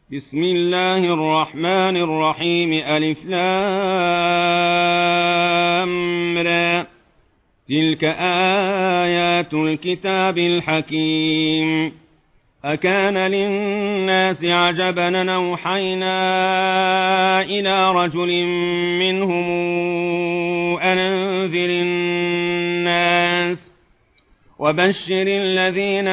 بسم الله الرحمن الرحيم ألف لام را تلك آيات الكتاب الحكيم أكان للناس عجبا أن أوحينا إلى رجل منهم أن أنذر الناس وبشر الذين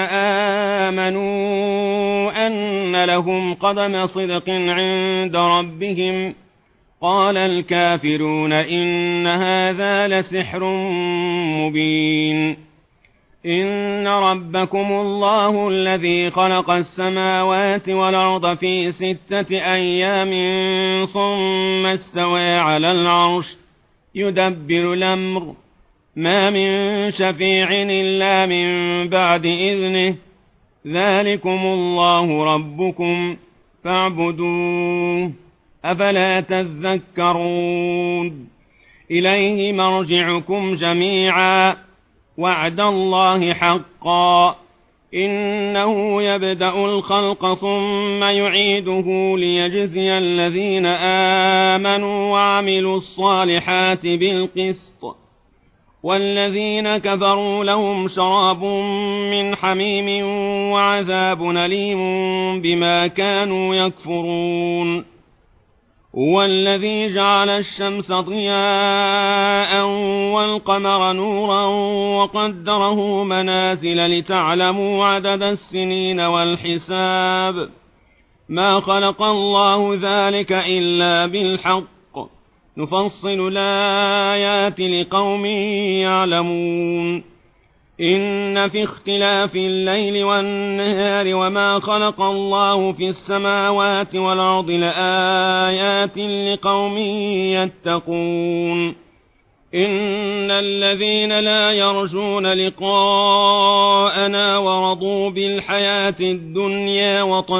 آمنوا أن لهم قدم صدق عند ربهم قال الكافرون إن هذا لسحر مبين إن ربكم الله الذي خلق السماوات والأرض في 6 أيام ثم استوى على العرش يدبر الأمر ما من شفيع إلا من بعد إذنه ذلكم الله ربكم فاعبدوه أفلا تذكرون إليه مرجعكم جميعا وعد الله حقا إنه يبدأ الخلق ثم يعيده ليجزي الذين آمنوا وعملوا الصالحات بالقسط والذين كفروا لهم شراب من حميم وعذاب أليم بما كانوا يكفرون هو الذي جعل الشمس ضياء والقمر نورا وقدره منازل لتعلموا عدد السنين والحساب ما خلق الله ذلك إلا بالحق نفصل الآيات لقوم يعلمون إن في اختلاف الليل والنهار وما خلق الله في السماوات والأرض لآيات لقوم يتقون إن الذين لا يرجون لقاءنا ورضوا بالحياة الدنيا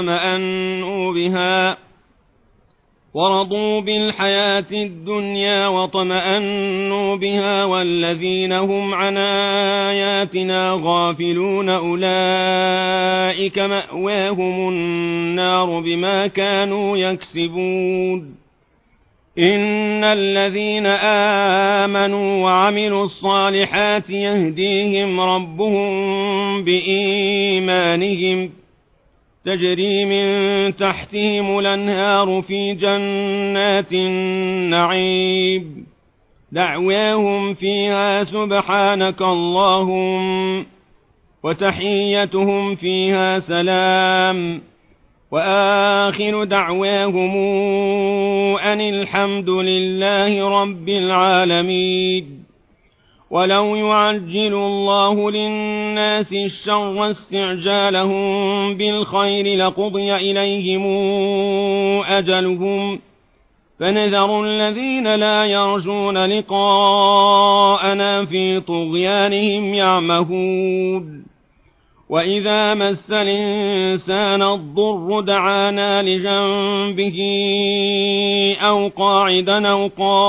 وطمأنوا بها والذين هم عن آياتنا غافلون أولئك مأواهم النار بما كانوا يكسبون إن الذين آمنوا وعملوا الصالحات يهديهم ربهم بإيمانهم تجري من تحتهم الأنهار في جنات النعيم دعواهم فيها سبحانك اللهم وتحيتهم فيها سلام وآخر دعواهم أن الحمد لله رب العالمين ولو يعجل الله للناس الشر استعجالهم بالخير لقضي إليهم أجلهم فنذر الذين لا يرجون لقاءنا في طغيانهم يعمهون وإذا مس الإنسان الضر دعانا لجنبه أو قاعدا أو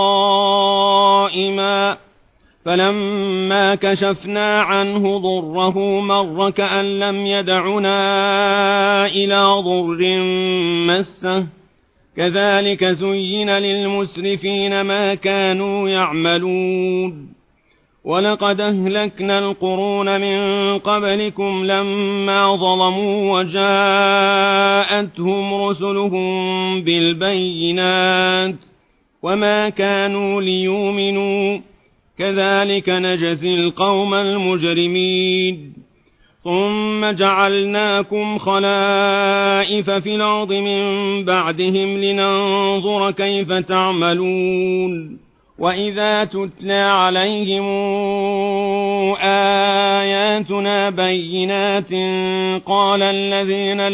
قائما فلما كشفنا عنه ضره مر كأن لم يدعنا إلى ضر مسه كذلك زين للمسرفين ما كانوا يعملون ولقد أهلكنا القرون من قبلكم لما ظلموا وجاءتهم رسلهم بالبينات وما كانوا ليؤمنوا كذلك نجزي القوم المجرمين ثم جعلناكم خلائف في الأرض من بعدهم لننظر كيف تعملون وإذا تتلى عليهم آياتنا بينات قال الذين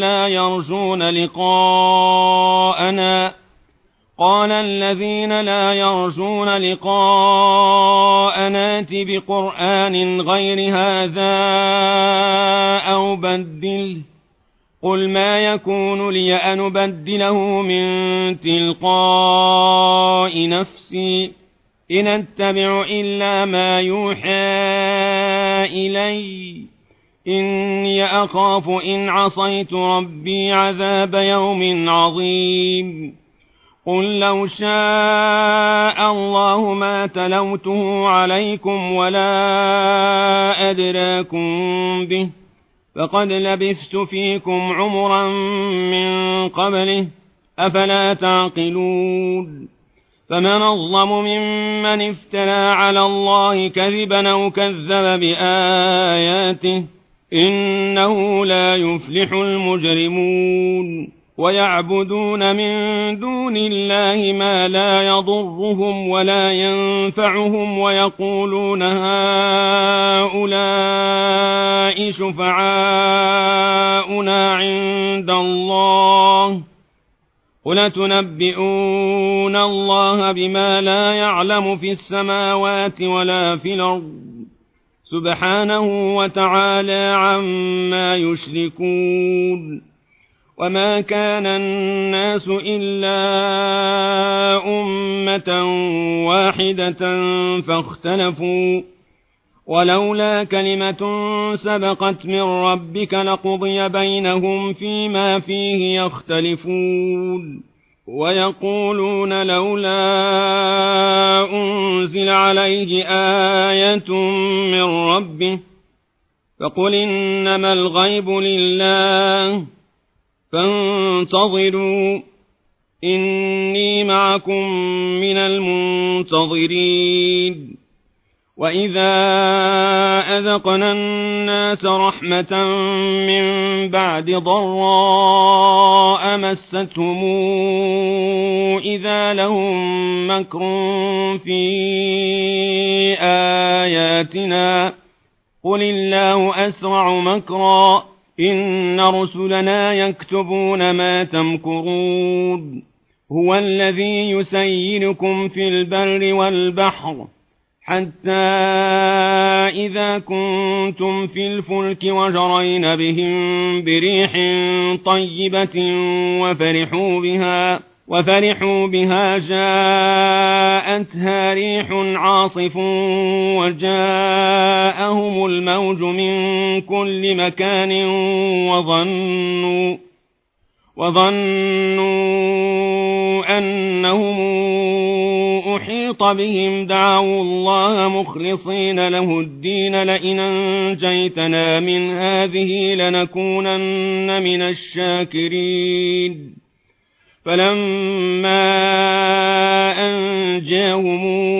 لا يرجون لقاءنا ائت بقرآن غير هذا أو بدله قل ما يكون لي أن أبدله من تلقاء نفسي إن أتبع إلا ما يوحى إلي إني أخاف إن عصيت ربي عذاب يوم عظيم قل لو شاء الله ما تلوته عليكم ولا أدراكم به فقد لبثت فيكم عمرا من قبله أفلا تعقلون فمن أظلم ممن افترى على الله كذبا أو كذب بآياته إنه لا يفلح المجرمون ويعبدون من دون الله ما لا يضرهم ولا ينفعهم ويقولون هؤلاء شفعاؤنا عند الله قل تنبئون الله بما لا يعلم في السماوات ولا في الأرض سبحانه وتعالى عما يشركون وما كان الناس إلا أمة واحدة فاختلفوا ولولا كلمة سبقت من ربك لقضي بينهم فيما فيه يختلفون ويقولون لولا أنزل عليه آية من ربه فقل إنما الغيب لله فانتظروا إني معكم من المنتظرين وإذا أذقنا الناس رحمة من بعد ضراء مستهم إذا لهم مكر في آياتنا قل الله أسرع مكرا إن رسلنا يكتبون ما تمكرون هو الذي يسيركم في البر والبحر حتى إذا كنتم في الفلك وجرين بهم بريح طيبة وفرحوا بها جاءتها ريح عاصف وجاءهم الموج من كل مكان وظنوا أنهم أحيط بهم دعوا الله مخلصين له الدين لئن أنجيتنا من هذه لنكونن من الشاكرين فلما أنجاهم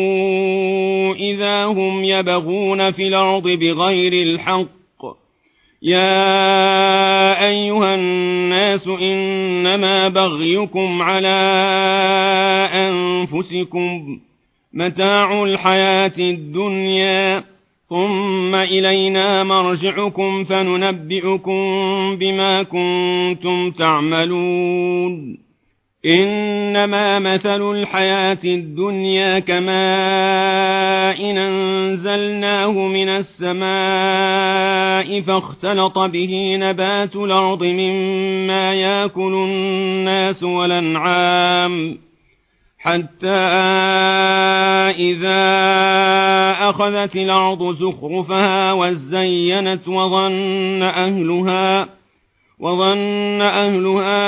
إذا هم يبغون في الأرض بغير الحق يا أيها الناس إنما بغيكم على أنفسكم متاع الحياة الدنيا ثم إلينا مرجعكم فننبئكم بما كنتم تعملون إنما مثل الحياة الدنيا كماء أنزلناه من السماء فاختلط به نبات الأرض مما يأكل الناس والأنعام حتى إذا أخذت الأرض زخرفها وزينت وظن أهلها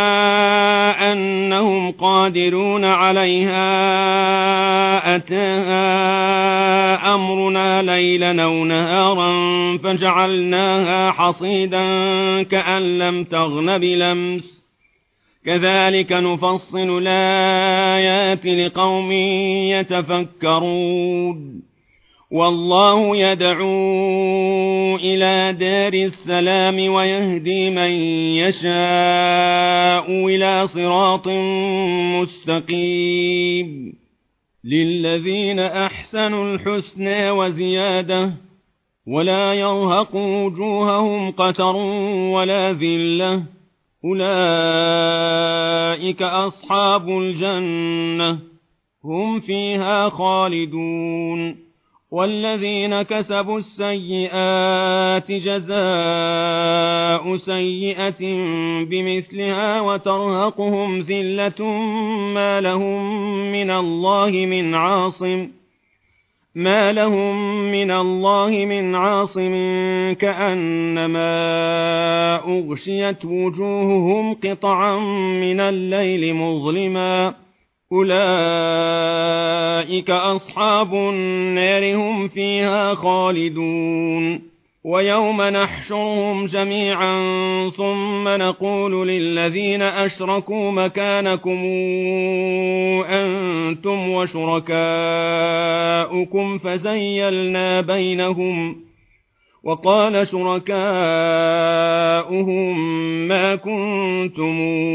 أنهم قادرون عليها أتاها أمرنا ليلا أو نهارا فجعلناها حصيدا كأن لم تغن بلمس كذلك نفصل الآيات لقوم يتفكرون والله يدعو إلى دار السلام ويهدي من يشاء إلى صراط مستقيم للذين أحسنوا الحسنى وزيادة ولا يرهق وجوههم قتر ولا ذلة أولئك أصحاب الجنة هم فيها خالدون والذين كسبوا السيئات جزاء سيئة بمثلها وترهقهم ذلة ما لهم من الله من عاصم ما لهم من الله من عاصم كأنما أغشيت وجوههم قطعا من الليل مظلما أولئك أصحاب النار هم فيها خالدون ويوم نحشرهم جميعا ثم نقول للذين أشركوا مكانكم أنتم وشركاؤكم فزيلنا بينهم وقال شركاؤهم ما كنتم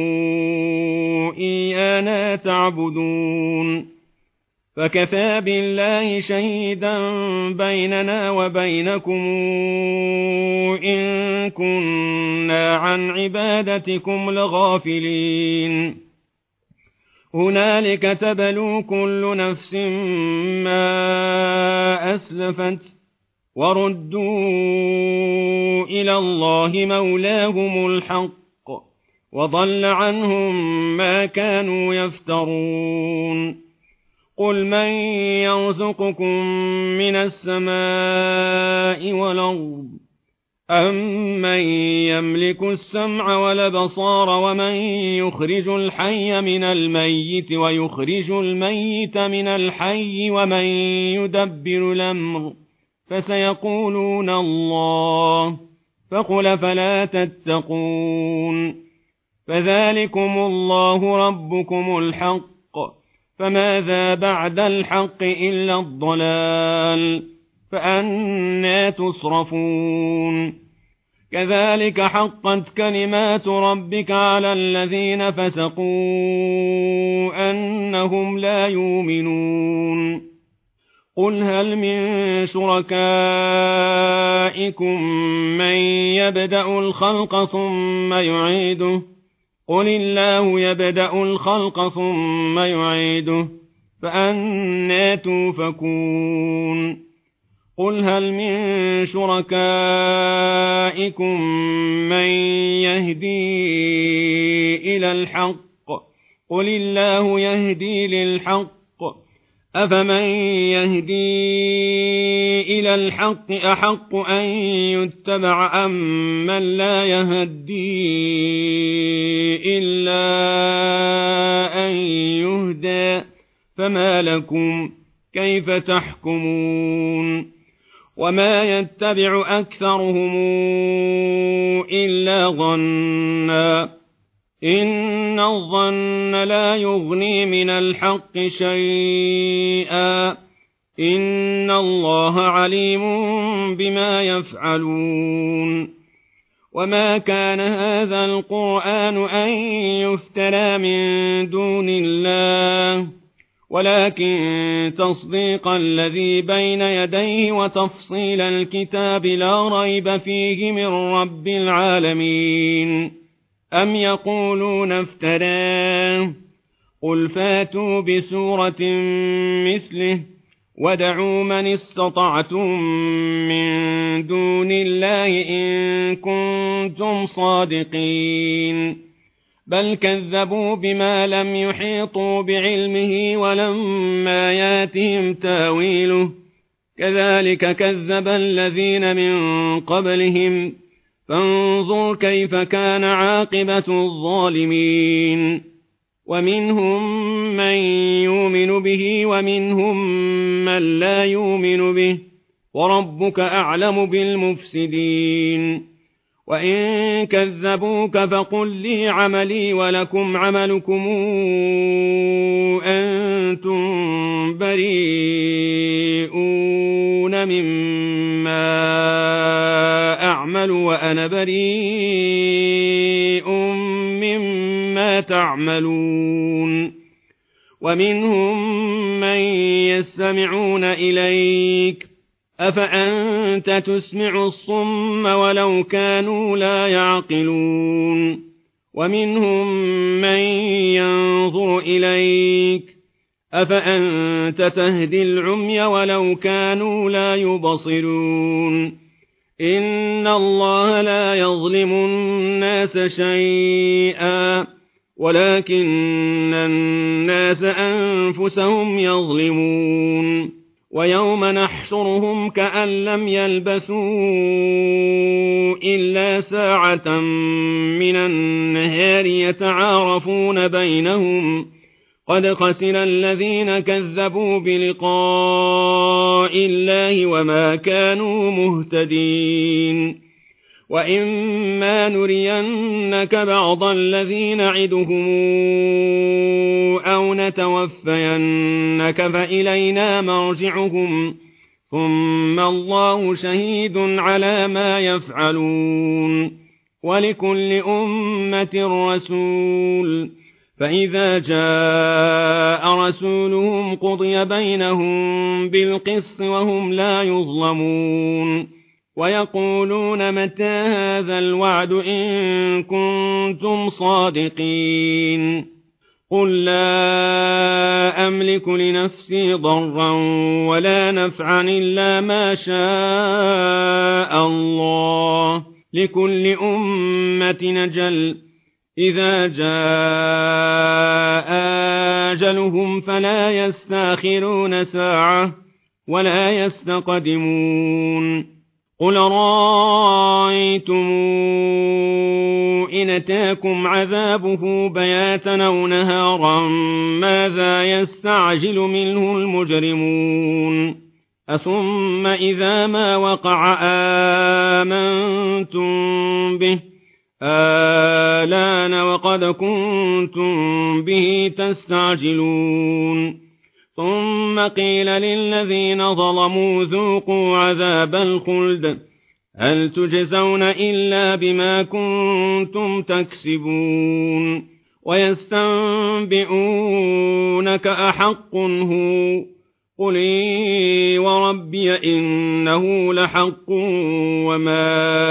إيانا تعبدون فكفى بالله شهيدا بيننا وبينكم إن كنا عن عبادتكم لغافلين هنالك تبلو كل نفس ما أسلفت وردوا إلى الله مولاهم الحق وضل عنهم ما كانوا يفترون قل من يرزقكم من السماء والأرض أمن يملك السمع والأبصار ومن يخرج الحي من الميت ويخرج الميت من الحي ومن يدبر الأمر فسيقولون الله فقل فلا تتقون فذلكم الله ربكم الحق فماذا بعد الحق إلا الضلال فأنى تصرفون كذلك حقت كلمات ربك على الذين فسقوا أنهم لا يؤمنون قل هل من شركائكم من يبدأ الخلق ثم يعيده قل الله يبدأ الخلق ثم يعيده فأنى توفكون قل هل من شركائكم من يهدي إلى الحق قل الله يهدي للحق أفمن يهدي إلى الحق أحق أن يتبع أم من لا يهدي إلا أن يهدى فما لكم كيف تحكمون وما يتبع أكثرهم إلا ظنا إن الظن لا يغني من الحق شيئا إن الله عليم بما يفعلون وما كان هذا القرآن أن يفترى من دون الله ولكن تصديق الذي بين يديه وتفصيل الكتاب لا ريب فيه من رب العالمين أم يقولون افتراه قل فاتوا بسورة مثله ودعوا من استطعتم من دون الله إن كنتم صادقين بل كذبوا بما لم يحيطوا بعلمه ولما ياتهم تاويله كذلك كذب الذين من قبلهم فانظر كيف كان عاقبة الظالمين ومنهم من يؤمن به ومنهم من لا يؤمن به وربك أعلم بالمفسدين وإن كذبوك فقل لي عملي ولكم عملكم أنتم بريئون مما أعمل وأنا بريء مما تعملون ومنهم من يستمعون إليك أفأنت تسمع الصم ولو كانوا لا يعقلون ومنهم من ينظر إليك أفأنت تهدي العمي ولو كانوا لا يبصرون إن الله لا يظلم الناس شيئا ولكن الناس أنفسهم يظلمون ويوم نحشرهم كأن لم يلبثوا إلا ساعة من النهار يتعارفون بينهم قد خسر الذين كذبوا بلقاء الله وما كانوا مهتدين وإما نرينك بعض الذين نعدهم أو نتوفينك فإلينا مرجعهم ثم الله شهيد على ما يفعلون ولكل أمة رسول فإذا جاء رسولهم قضي بينهم بالقسط وهم لا يظلمون ويقولون متى هذا الوعد إن كنتم صادقين قل لا أملك لنفسي ضرا ولا نفعا إلا ما شاء الله لكل أمة أجل إذا جاء أجلهم فلا يستأخرون ساعة ولا يستقدمون قل رأيتم إن أتاكم عذابه بياتا أو نهارا ماذا يستعجل منه المجرمون أثم إذا ما وقع آمنتم به آلان وقد كنتم به تستعجلون ثم قيل للذين ظلموا ذوقوا عذاب الخلد هل تجزون إلا بما كنتم تكسبون ويستنبئونك أحق هو قل إي وربي إنه لحق وما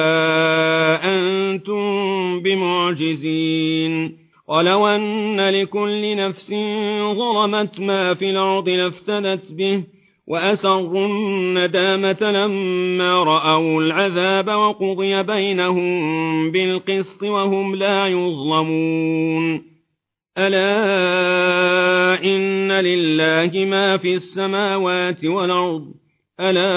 أنتم بمعجزين ولو أن لكل نفس ظلمت ما في الأرض لافتدت به وأسروا الندامة لما رأوا العذاب وقضي بينهم بالقسط وهم لا يظلمون ألا إن لله ما في السماوات والأرض ألا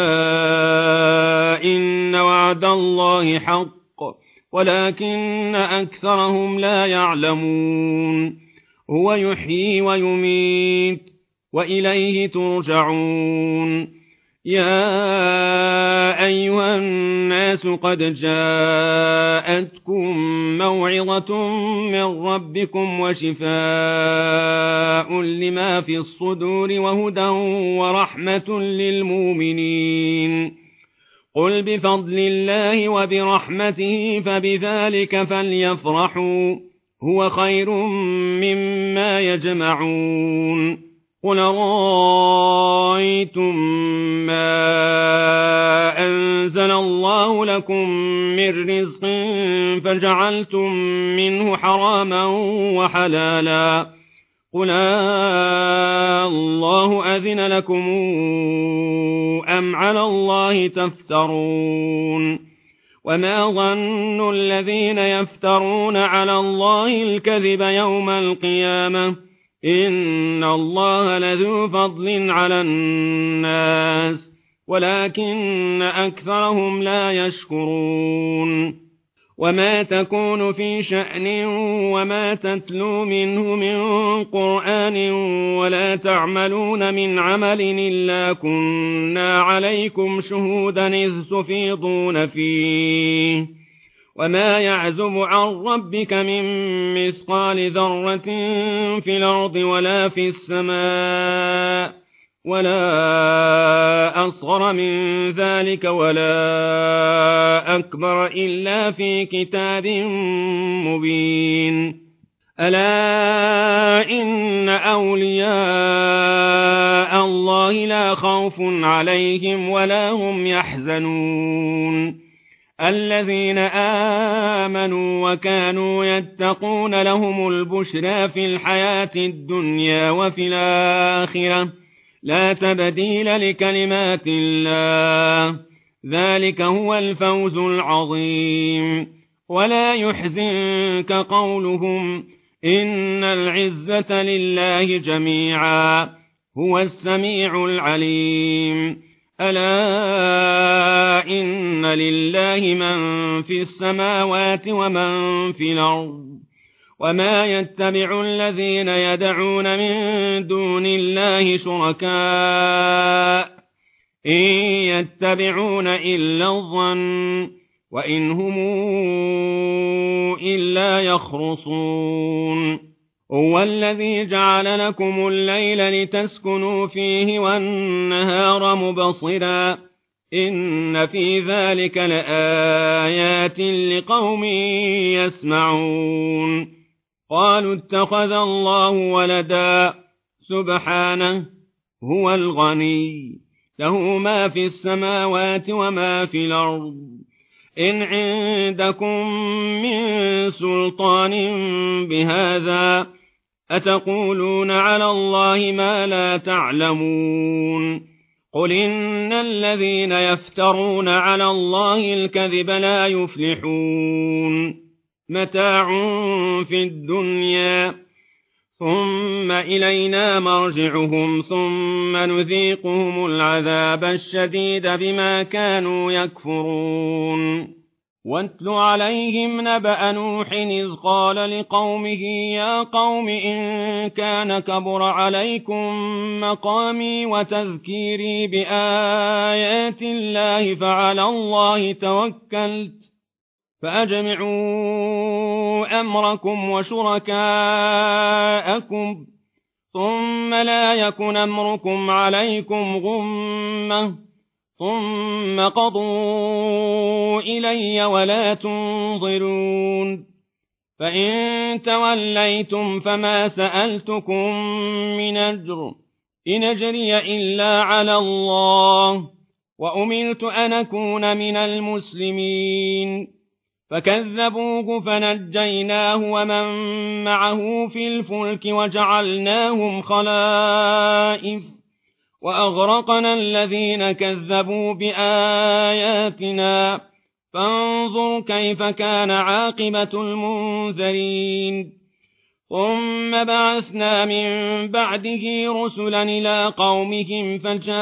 إن وعد الله حق ولكن أكثرهم لا يعلمون هو يحيي ويميت وإليه ترجعون يا أيها الناس قد جاءتكم موعظة من ربكم وشفاء لما في الصدور وهدى ورحمة للمؤمنين قل بفضل الله وبرحمته فبذلك فليفرحوا هو خير مما يجمعون قل رأيتم ما أنزل الله لكم من رزق فجعلتم منه حراما وحلالا قل الله أذن لكم أم على الله تفترون وما ظن الذين يفترون على الله الكذب يوم القيامة إن الله لذو فضل على الناس ولكن أكثرهم لا يشكرون وما تكون في شأن وما تتلو منه من قرآن ولا تعملون من عمل إلا كنا عليكم شهودا إذ تفيضون فيه وما يعزب عن ربك من مثقال ذرة في الأرض ولا في السماء ولا أصغر من ذلك ولا أكبر إلا في كتاب مبين ألا إن أولياء الله لا خوف عليهم ولا هم يحزنون الذين آمنوا وكانوا يتقون لهم البشرى في الحياة الدنيا وفي الآخرة لا تبديل لكلمات الله ذلك هو الفوز العظيم ولا يحزنك قولهم إن العزة لله جميعا هو السميع العليم ألا إن لله من في السماوات ومن في الأرض وما يتبع الذين يدعون من دون الله شركاء إن يتبعون إلا الظن وإن هم إلا يخرصون هو الذي جعل لكم الليل لتسكنوا فيه والنهار مبصرا إن في ذلك لآيات لقوم يسمعون قالوا اتخذ الله ولدا سبحانه هو الغني له ما في السماوات وما في الأرض إن عندكم من سلطان بهذا أتقولون على الله ما لا تعلمون قل إن الذين يفترون على الله الكذب لا يفلحون متاع في الدنيا ثم إلينا مرجعهم ثم نذيقهم العذاب الشديد بما كانوا يكفرون واتل عليهم نبأ نوح إذ قال لقومه يا قوم إن كان كبر عليكم مقامي وتذكيري بآيات الله فعلى الله توكلت فأجمعوا أمركم وشركاءكم ثم لا يكن أمركم عليكم غمة ثم قضوا إلي ولا تنظرون فإن توليتم فما سألتكم من أجر إن أجري إلا على الله وأمرت أن أكون من المسلمين فكذبوه فنجيناه ومن معه في الفلك وجعلناهم خلائف وأغرقنا الذين كذبوا بآياتنا فانظر كيف كان عاقبة المنذرين ثم بعثنا من بعده رسلا إلى قومهم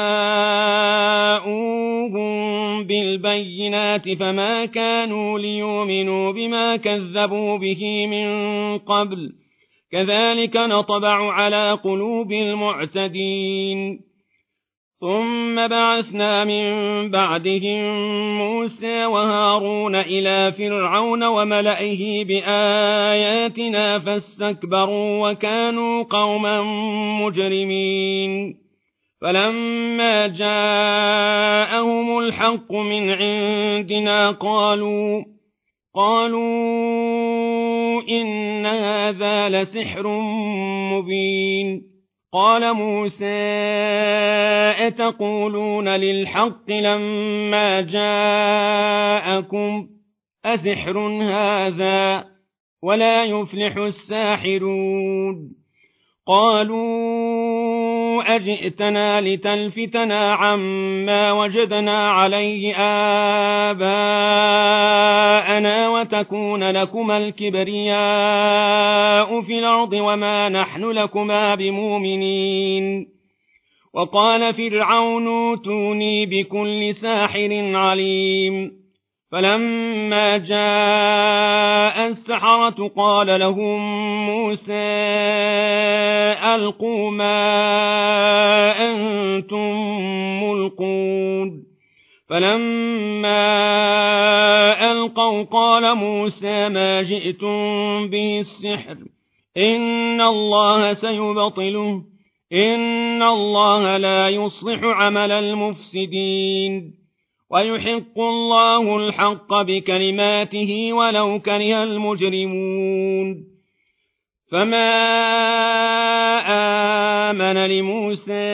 فجاءوهم بالبينات فما كانوا ليؤمنوا بما كذبوا به من قبل كذلك نطبع على قلوب المعتدين ثم بعثنا من بعدهم موسى وهارون إلى فرعون وملئه بآياتنا فاستكبروا وكانوا قوما مجرمين فلما جاءهم الحق من عندنا قالوا إن هذا لسحر مبين قال موسى أتقولون للحق لما جاءكم أسحر هذا ولا يفلح الساحرون قالوا أجئتنا لتلفتنا عما وجدنا عليه آباءنا وتكون لكما الكبرياء في الأرض وما نحن لكما بمؤمنين وقال فرعون ائتوني بكل ساحر عليم فلما جاء السحرة قال لهم موسى ألقوا ما أنتم ملقون فلما ألقوا قال موسى ما جئتم به السحر إن الله سيبطله إن الله لا يصلح عمل المفسدين ويحق الله الحق بكلماته ولو كره المجرمون فما آمن لموسى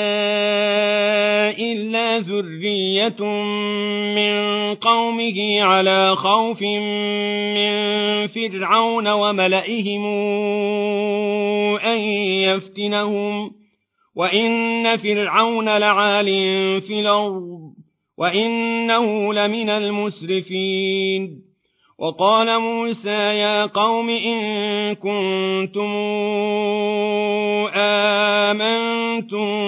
إلا ذرية من قومه على خوف من فرعون وملئهم أن يفتنهم وإن فرعون لعال في الأرض وإنه لمن المسرفين وقال موسى يا قوم إن كنتم آمنتم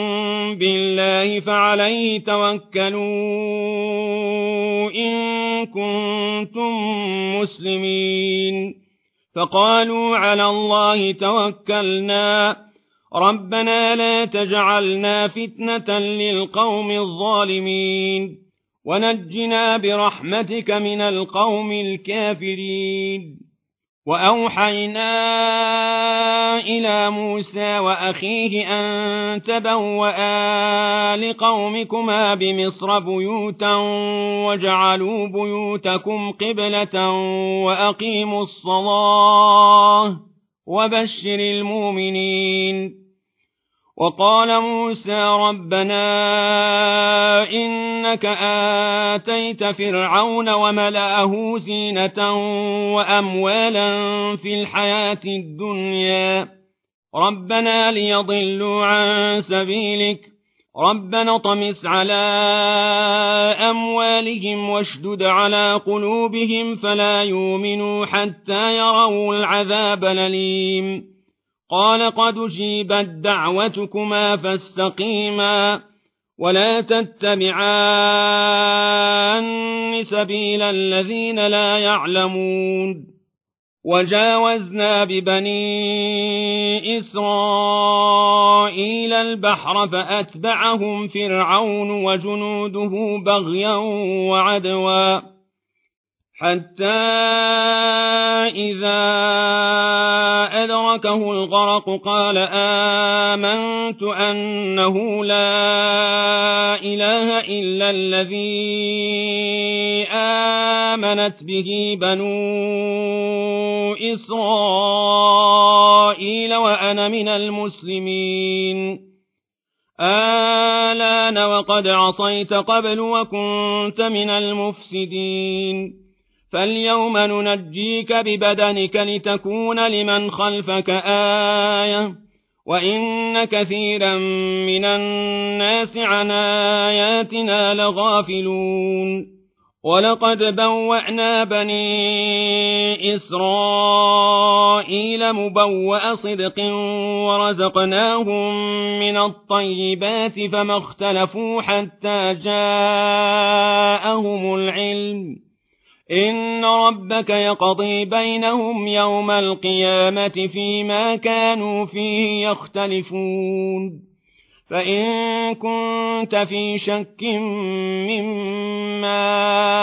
الله فعليه توكلوا إن كنتم مسلمين فقالوا على الله توكلنا ربنا لا تجعلنا فتنة للقوم الظالمين ونجنا برحمتك من القوم الكافرين وأوحينا إلى موسى وأخيه أن تبوأ لقومكما بمصر بيوتا وجعلوا بيوتكم قبلة وأقيموا الصلاة وبشر المؤمنين وقال موسى ربنا إنك آتيت فرعون وملأه زينة وأموالا في الحياة الدنيا ربنا ليضلوا عن سبيلك ربنا طمس على أموالهم واشدد على قلوبهم فلا يؤمنوا حتى يروا العذاب الأليم قال قد أجيبت دعوتكما فاستقيما ولا تتبعان سبيل الذين لا يعلمون وجاوزنا ببني إسرائيل البحر فأتبعهم فرعون وجنوده بغيا وعدوا حتى إذا أدركه الغرق قال آمنت أنه لا إله إلا الذي آمنت به بنو إسرائيل وأنا من المسلمين آلان وقد عصيت قبل وكنت من المفسدين فاليوم ننجيك ببدنك لتكون لمن خلفك آية وإن كثيرا من الناس عن آياتنا لغافلون ولقد بوأنا بني إسرائيل مبوأ صدق ورزقناهم من الطيبات فما اختلفوا حتى جاءهم العلم إن ربك يقضي بينهم يوم القيامة فيما كانوا فيه يختلفون فإن كنت في شك مما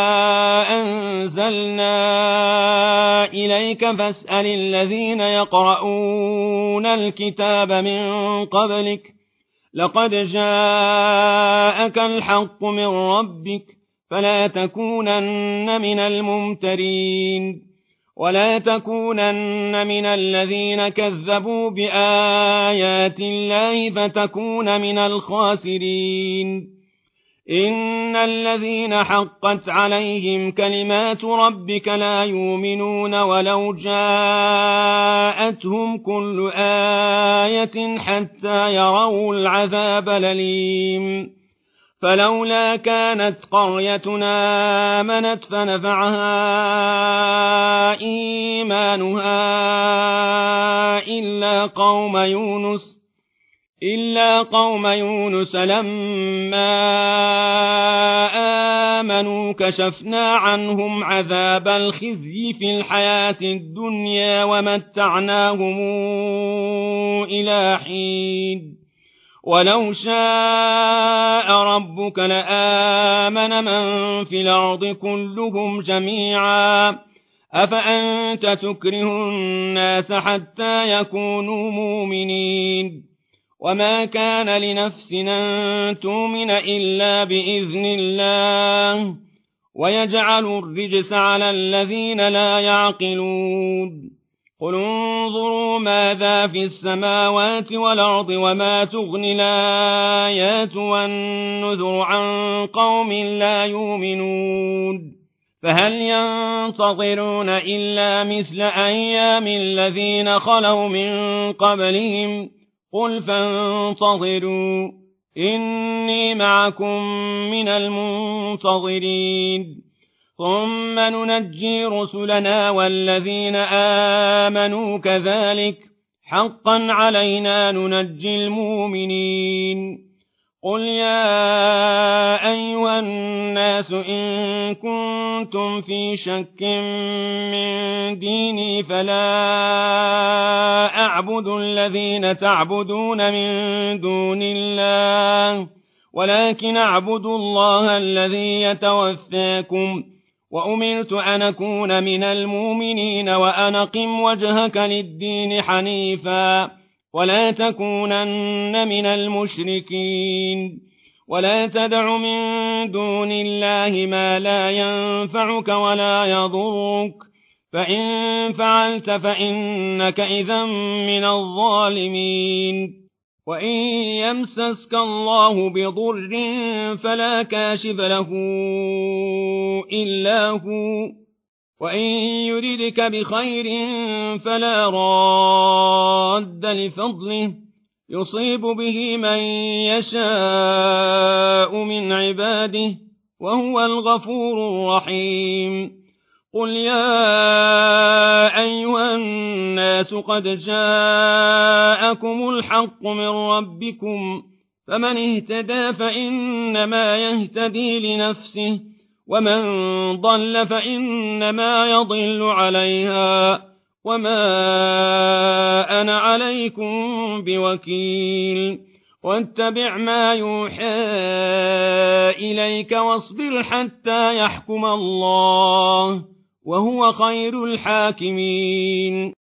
أنزلنا إليك فاسأل الذين يقرؤون الكتاب من قبلك لقد جاءك الحق من ربك فلا تكونن من الممترين ولا تكونن من الذين كذبوا بآيات الله فتكون من الخاسرين إن الذين حقت عليهم كلمات ربك لا يؤمنون ولو جاءتهم كل آية حتى يروا العذاب الأليم فلولا كانت قريتنا آمنت فنفعها إيمانها إلا قوم يونس لما آمنوا كشفنا عنهم عذاب الخزي في الحياة الدنيا ومتعناهم إلى حين ولو شاء ربك لآمن من في الأرض كلهم جميعا أفأنت تكره الناس حتى يكونوا مؤمنين وما كان لنفس أن تؤمن إلا بإذن الله ويجعل الرجس على الذين لا يعقلون قل انظروا ماذا في السماوات والأرض وما تغني الآيات والنذر عن قوم لا يؤمنون فهل ينتظرون إلا مثل أيام الذين خلوا من قبلهم قل فانتظروا إني معكم من المنتظرين ثم ننجي رسلنا والذين آمنوا كذلك حقا علينا ننجي المؤمنين قل يا أيها الناس إن كنتم في شك من ديني فلا أعبد الذين تعبدون من دون الله ولكن أعبد الله الذي يتوفاكم وأمرت أن أكون من المؤمنين وأن أقم وجهك للدين حنيفا ولا تكونن من المشركين ولا تدع من دون الله ما لا ينفعك ولا يضرك فإن فعلت فإنك إذا من الظالمين وإن يمسسك الله بضر فلا كاشف له إلا هو وإن يردك بخير فلا راد لفضله يصيب به من يشاء من عباده وهو الغفور الرحيم قل يا أيها الناس قد جاءكم الحق من ربكم فمن اهتدى فإنما يهتدي لنفسه ومن ضل فإنما يضل عليها وما أنا عليكم بوكيل واتبع ما يوحى إليك واصبر حتى يحكم الله وهو خير الحاكمين